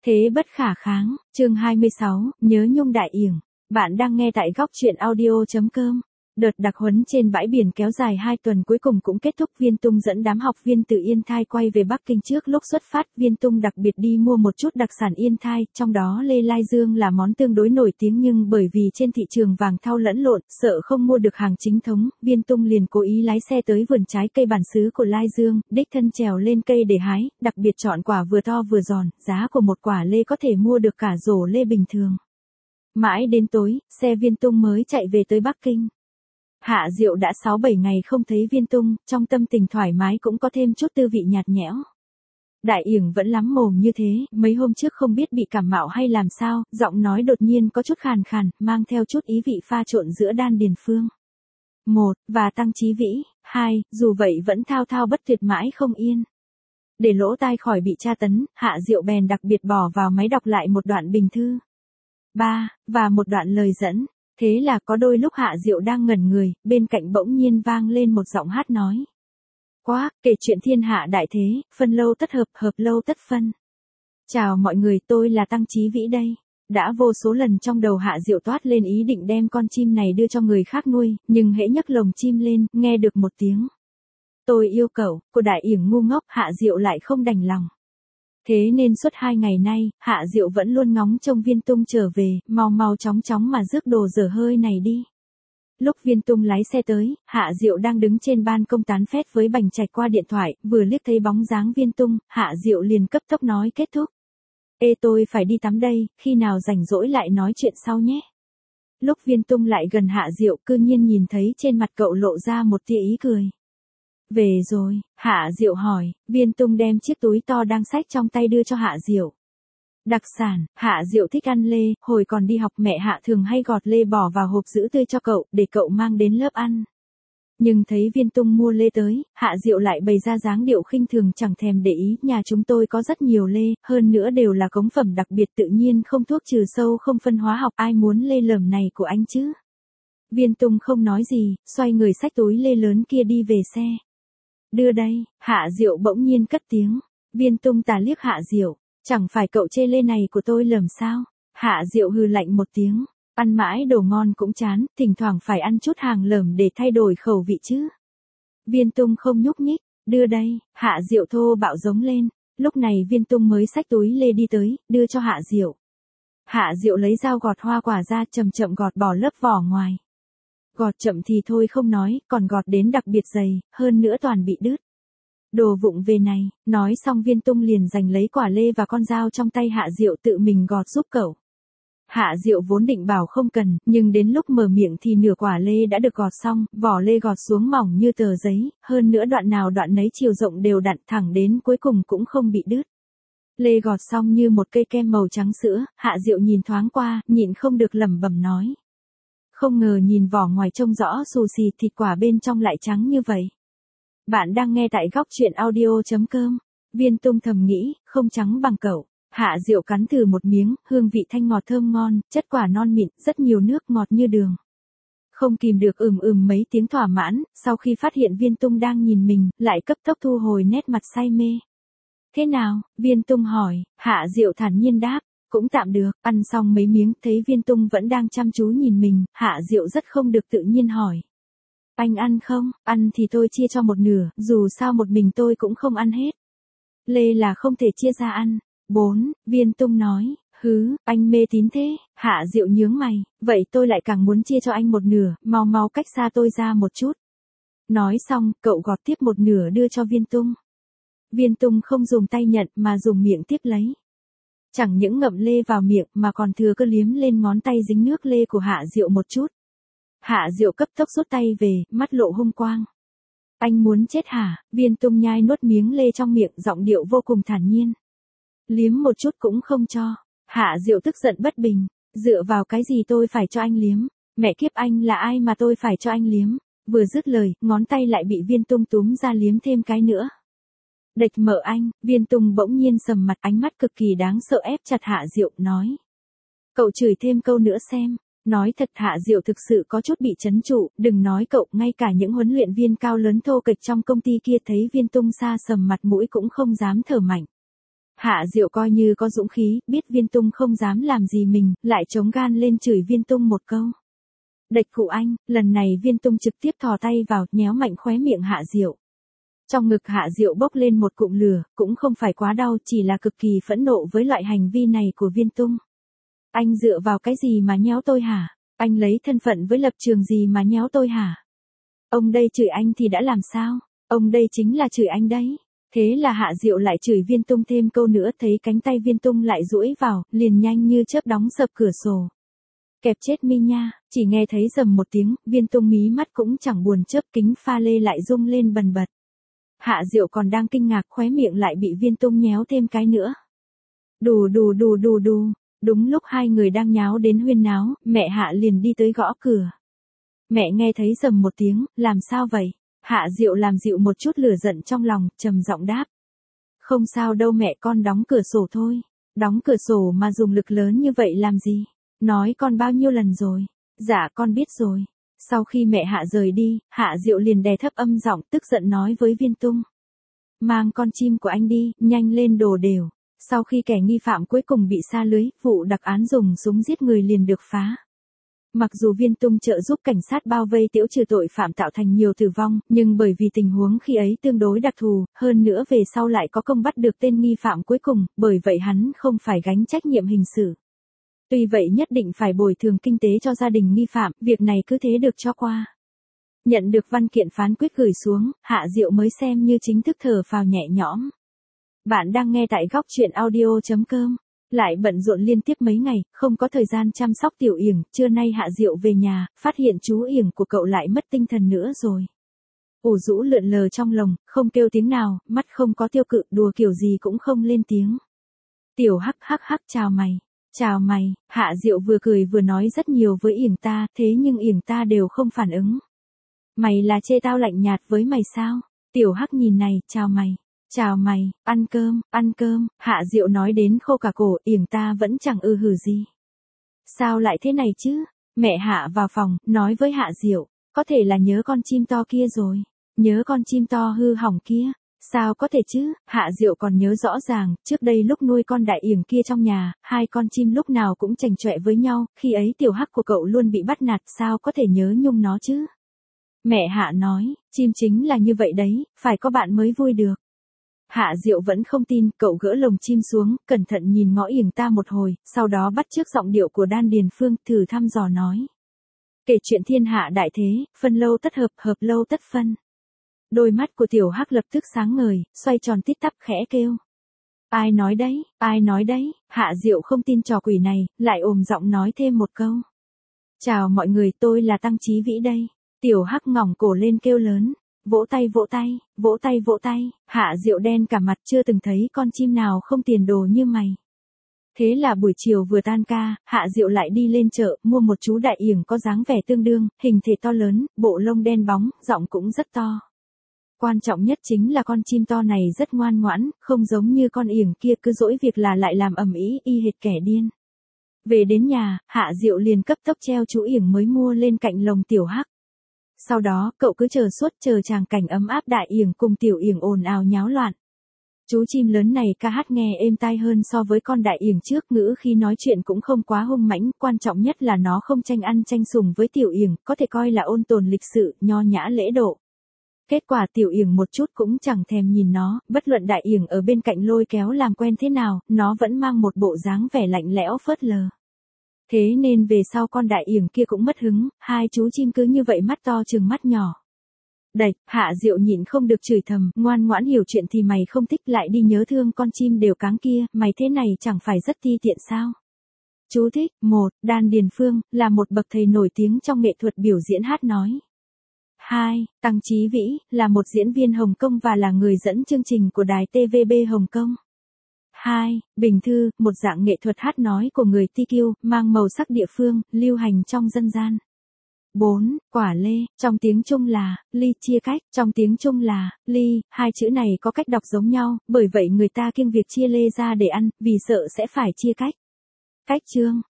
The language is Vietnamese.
Thế bất khả kháng, chương 26, nhớ nhung đại yểng. Bạn đang nghe tại góc truyện audio.com. Đợt đặc huấn trên bãi biển kéo dài 2 tuần cuối cùng cũng kết thúc. Viên Tung dẫn đám học viên từ Yên Thai quay về Bắc Kinh. Trước lúc xuất phát, Viên Tung đặc biệt đi mua một chút đặc sản Yên Thai, trong đó lê lai dương là món tương đối nổi tiếng, nhưng bởi vì trên thị trường vàng thau lẫn lộn, sợ không mua được hàng chính thống, Viên Tung liền cố ý lái xe tới vườn trái cây bản xứ của lai dương, đích thân trèo lên cây để hái, đặc biệt chọn quả vừa to vừa giòn, giá của một quả lê có thể mua được cả rổ lê bình thường. Mãi đến tối, xe Viên Tung mới chạy về tới Bắc Kinh. Hạ Diệu đã 6-7 ngày không thấy Viên Tung, trong tâm tình thoải mái cũng có thêm chút tư vị nhạt nhẽo. Đại yểng vẫn lắm mồm như thế, mấy hôm trước không biết bị cảm mạo hay làm sao, giọng nói đột nhiên có chút khàn khàn, mang theo chút ý vị pha trộn giữa đan điền phương. 1. Và tăng chí vĩ. 2. Dù vậy vẫn thao thao bất tuyệt mãi không yên. Để lỗ tai khỏi bị tra tấn, Hạ Diệu bèn đặc biệt bỏ vào máy đọc lại một đoạn bình thư. 3. Và một đoạn lời dẫn. Thế là có đôi lúc Hạ Diệu đang ngẩn người, bên cạnh bỗng nhiên vang lên một giọng hát nói. Quá, kể chuyện thiên hạ đại thế, phân lâu tất hợp, hợp lâu tất phân. Chào mọi người, tôi là Tăng Chí Vĩ đây. Đã vô số lần trong đầu Hạ Diệu toát lên ý định đem con chim này đưa cho người khác nuôi, nhưng hễ nhấc lồng chim lên, nghe được một tiếng. Tôi yêu cậu, của đại yểng ngu ngốc, Hạ Diệu lại không đành lòng. Thế nên suốt 2 ngày nay, Hạ Diệu vẫn luôn ngóng trông Viên Tung trở về, mau mau chóng chóng mà rước đồ dở hơi này đi. Lúc Viên Tung lái xe tới, Hạ Diệu đang đứng trên ban công tán phét với Bành Trạch qua điện thoại, vừa liếc thấy bóng dáng Viên Tung, Hạ Diệu liền cấp tốc nói kết thúc. Ê, tôi phải đi tắm đây, khi nào rảnh rỗi lại nói chuyện sau nhé. Lúc Viên Tung lại gần Hạ Diệu, cư nhiên nhìn thấy trên mặt cậu lộ ra một tia ý cười. Về rồi, Hạ Diệu hỏi, Viên Tung đem chiếc túi to đang xách trong tay đưa cho Hạ Diệu. Đặc sản, Hạ Diệu thích ăn lê, hồi còn đi học mẹ Hạ thường hay gọt lê bỏ vào hộp giữ tươi cho cậu, để cậu mang đến lớp ăn. Nhưng thấy Viên Tung mua lê tới, Hạ Diệu lại bày ra dáng điệu khinh thường chẳng thèm để ý, nhà chúng tôi có rất nhiều lê, hơn nữa đều là cống phẩm đặc biệt tự nhiên không thuốc trừ sâu không phân hóa học, ai muốn lê lởm này của anh chứ? Viên Tung không nói gì, xoay người xách túi lê lớn kia đi về xe. Đưa đây, Hạ Diệu bỗng nhiên cất tiếng. Viên Tung tà liếc Hạ Diệu, chẳng phải cậu chê lê này của tôi lởm sao? Hạ Diệu hừ lạnh một tiếng, ăn mãi đồ ngon cũng chán, thỉnh thoảng phải ăn chút hàng lởm để thay đổi khẩu vị chứ. Viên Tung không nhúc nhích, đưa đây, Hạ Diệu thô bạo giống lên. Lúc này Viên Tung mới xách túi lê đi tới, đưa cho Hạ Diệu. Hạ Diệu lấy dao gọt hoa quả ra, chậm chậm gọt bỏ lớp vỏ ngoài. Gọt chậm thì thôi không nói, còn gọt đến đặc biệt dày, hơn nữa toàn bị đứt. Đồ vụng về này, nói xong Viên Tung liền giành lấy quả lê và con dao trong tay Hạ Diệu tự mình gọt giúp cậu. Hạ Diệu vốn định bảo không cần, nhưng đến lúc mở miệng thì nửa quả lê đã được gọt xong, vỏ lê gọt xuống mỏng như tờ giấy, hơn nữa đoạn nào đoạn nấy chiều rộng đều đặn thẳng đến cuối cùng cũng không bị đứt. Lê gọt xong như một cây kem màu trắng sữa, Hạ Diệu nhìn thoáng qua, nhịn không được lẩm bẩm nói. Không ngờ nhìn vỏ ngoài trông rõ xù xì, thịt quả bên trong lại trắng như vậy. Bạn đang nghe tại góc truyện audio.com. Viên Tung thầm nghĩ, không trắng bằng cậu. Hạ Diệu cắn thử một miếng, hương vị thanh ngọt thơm ngon, chất quả non mịn, rất nhiều nước ngọt như đường. Không kìm được mấy tiếng thỏa mãn, sau khi phát hiện Viên Tung đang nhìn mình, lại cấp tốc thu hồi nét mặt say mê. Thế nào? Viên Tung hỏi. Hạ Diệu thản nhiên đáp. Cũng tạm được, ăn xong mấy miếng, thấy Viên Tung vẫn đang chăm chú nhìn mình, Hạ Diệu rất không được tự nhiên hỏi. Anh ăn không? Ăn thì tôi chia cho một nửa, dù sao một mình tôi cũng không ăn hết. Lê là không thể chia ra ăn. 4. Viên Tung nói, anh mê tín thế. Hạ Diệu nhướng mày, vậy tôi lại càng muốn chia cho anh một nửa, mau mau cách xa tôi ra một chút. Nói xong, cậu gọt tiếp một nửa đưa cho Viên Tung. Viên Tung không dùng tay nhận mà dùng miệng tiếp lấy. Chẳng những ngậm lê vào miệng mà còn thừa cơ liếm lên ngón tay dính nước lê của Hạ Diệu một chút. Hạ Diệu cấp tốc rút tay về, mắt lộ hung quang. Anh muốn chết hả? Viên Tung nhai nuốt miếng lê trong miệng, giọng điệu vô cùng thản nhiên. Liếm một chút cũng không cho. Hạ Diệu tức giận bất bình. Dựa vào cái gì tôi phải cho anh liếm? Mẹ kiếp, anh là ai mà tôi phải cho anh liếm? Vừa dứt lời, ngón tay lại bị Viên Tung túm ra liếm thêm cái nữa. Địch mở anh, Viên Tung bỗng nhiên sầm mặt, ánh mắt cực kỳ đáng sợ ép chặt Hạ Diệu, nói. Cậu chửi thêm câu nữa xem. Nói thật, Hạ Diệu thực sự có chút bị trấn trụ, đừng nói cậu, ngay cả những huấn luyện viên cao lớn thô kệch trong công ty kia thấy Viên Tung xa sầm mặt mũi cũng không dám thở mạnh. Hạ Diệu coi như có dũng khí, biết Viên Tung không dám làm gì mình, lại chống gan lên chửi Viên Tung một câu. Địch cụ anh, lần này Viên Tung trực tiếp thò tay vào, nhéo mạnh khóe miệng Hạ Diệu. Trong ngực Hạ Diệu bốc lên một cụm lửa, cũng không phải quá đau, chỉ là cực kỳ phẫn nộ với loại hành vi này của Viên Tung. Anh dựa vào cái gì mà nhéo tôi hả? Anh lấy thân phận với lập trường gì mà nhéo tôi hả? Ông đây chửi anh thì đã làm sao? Ông đây chính là chửi anh đấy. Thế là Hạ Diệu lại chửi Viên Tung thêm câu nữa, thấy cánh tay Viên Tung lại duỗi vào, liền nhanh như chớp đóng sập cửa sổ. Kẹp chết mi nha, chỉ nghe thấy rầm một tiếng, Viên Tung mí mắt cũng chẳng buồn chớp, kính pha lê lại rung lên bần bật. Hạ Diệu còn đang kinh ngạc, khóe miệng lại bị Viên Tung nhéo thêm cái nữa. Đù đù đù đù đù, đúng lúc hai người đang nháo đến huyên náo, mẹ Hạ liền đi tới gõ cửa. Mẹ nghe thấy rầm một tiếng, làm sao vậy? Hạ Diệu làm dịu một chút lửa giận trong lòng, trầm giọng đáp. Không sao đâu mẹ, con đóng cửa sổ thôi. Đóng cửa sổ mà dùng lực lớn như vậy làm gì? Nói con bao nhiêu lần rồi? Dạ con biết rồi. Sau khi mẹ Hạ rời đi, Hạ Diệu liền đè thấp âm giọng tức giận nói với Viên Tung. Mang con chim của anh đi, nhanh lên đồ đều. Sau khi kẻ nghi phạm cuối cùng bị sa lưới, vụ đặc án dùng súng giết người liền được phá. Mặc dù Viên Tung trợ giúp cảnh sát bao vây tiễu trừ tội phạm tạo thành nhiều tử vong, nhưng bởi vì tình huống khi ấy tương đối đặc thù, hơn nữa về sau lại có công bắt được tên nghi phạm cuối cùng, bởi vậy hắn không phải gánh trách nhiệm hình sự. Tuy vậy nhất định phải bồi thường kinh tế cho gia đình nghi phạm, việc này cứ thế được cho qua. Nhận được văn kiện phán quyết gửi xuống, Hạ Diệu mới xem như chính thức thở phào nhẹ nhõm. Bạn đang nghe tại góc truyện audio.com. Lại bận rộn liên tiếp mấy ngày, không có thời gian chăm sóc Tiểu Yểng, trưa nay Hạ Diệu về nhà, phát hiện chú Yểng của cậu lại mất tinh thần nữa rồi. Ủ rũ lượn lờ trong lồng, không kêu tiếng nào, mắt không có tiêu cự, đùa kiểu gì cũng không lên tiếng. Tiểu Hắc hắc hắc chào mày. Chào mày, Hạ Diệu vừa cười vừa nói rất nhiều với Yểng ta, thế nhưng Yểng ta đều không phản ứng. Mày là chê tao lạnh nhạt với mày sao? Tiểu Hắc nhìn này, chào mày. Chào mày, ăn cơm, Hạ Diệu nói đến khô cả cổ, Yểng ta vẫn chẳng hử gì. Sao lại thế này chứ? Mẹ Hạ vào phòng, nói với Hạ Diệu, có thể là nhớ con chim to kia rồi. Nhớ con chim to hư hỏng kia. Sao có thể chứ? Hạ Diệu còn nhớ rõ ràng, trước đây lúc nuôi con đại Yểng kia trong nhà, hai con chim lúc nào cũng chành chọe với nhau, khi ấy Tiểu Hắc của cậu luôn bị bắt nạt, sao có thể nhớ nhung nó chứ? Mẹ Hạ nói, chim chính là như vậy đấy, phải có bạn mới vui được. Hạ Diệu vẫn không tin, cậu gỡ lồng chim xuống, cẩn thận nhìn ngó Yểng ta một hồi, sau đó bắt chước giọng điệu của Đan Điền Phương, thử thăm dò nói. Kể chuyện thiên hạ đại thế, phân lâu tất hợp, hợp lâu tất phân. Đôi mắt của Tiểu Hắc lập tức sáng ngời, xoay tròn tít tắp khẽ kêu. Ai nói đấy, ai nói đấy, Hạ Diệu không tin trò quỷ này, lại ồm giọng nói thêm một câu. Chào mọi người, tôi là Tăng Chí Vĩ đây. Tiểu Hắc ngỏng cổ lên kêu lớn. Vỗ tay vỗ tay, vỗ tay vỗ tay, Hạ Diệu đen cả mặt, chưa từng thấy con chim nào không tiền đồ như mày. Thế là buổi chiều vừa tan ca, Hạ Diệu lại đi lên chợ, mua một chú đại Yểng có dáng vẻ tương đương, hình thể to lớn, bộ lông đen bóng, giọng cũng rất to. Quan trọng nhất chính là con chim to này rất ngoan ngoãn, không giống như con Yểng kia cứ dỗi việc là lại làm ầm ĩ y hệt kẻ điên. Về đến nhà, Hạ Diệu liền cấp tốc treo chú Yểng mới mua lên cạnh lồng Tiểu Hắc. Sau đó, cậu cứ chờ tràng cảnh ấm áp đại Yểng cùng tiểu Yểng ồn ào nháo loạn. Chú chim lớn này ca hát nghe êm tai hơn so với con đại Yểng trước, ngữ khi nói chuyện cũng không quá hung mãnh, quan trọng nhất là nó không tranh ăn tranh sủng với tiểu Yểng, có thể coi là ôn tồn lịch sự, nho nhã lễ độ. Kết quả tiểu Yểng một chút cũng chẳng thèm nhìn nó, bất luận đại Yểng ở bên cạnh lôi kéo làm quen thế nào, nó vẫn mang một bộ dáng vẻ lạnh lẽo phớt lờ. Thế nên về sau con đại Yểng kia cũng mất hứng, hai chú chim cứ như vậy mắt to chừng mắt nhỏ. Đẩy, Hạ Diệu nhịn không được chửi thầm, ngoan ngoãn hiểu chuyện thì mày không thích lại đi nhớ thương con chim đều cáng kia, mày thế này chẳng phải rất ti tiện sao? Chú thích, 1, Đan Điền Phương, là một bậc thầy nổi tiếng trong nghệ thuật biểu diễn hát nói. 2, Tăng Chí Vĩ, là một diễn viên Hồng Kông và là người dẫn chương trình của đài TVB Hồng Kông. 2. Bình Thư, một dạng nghệ thuật hát nói của người TQ, mang màu sắc địa phương, lưu hành trong dân gian. 4. Quả lê, trong tiếng Trung là, ly chia cách, trong tiếng Trung là, ly, hai chữ này có cách đọc giống nhau, bởi vậy người ta kiêng việc chia lê ra để ăn, vì sợ sẽ phải chia cách. Cách chương,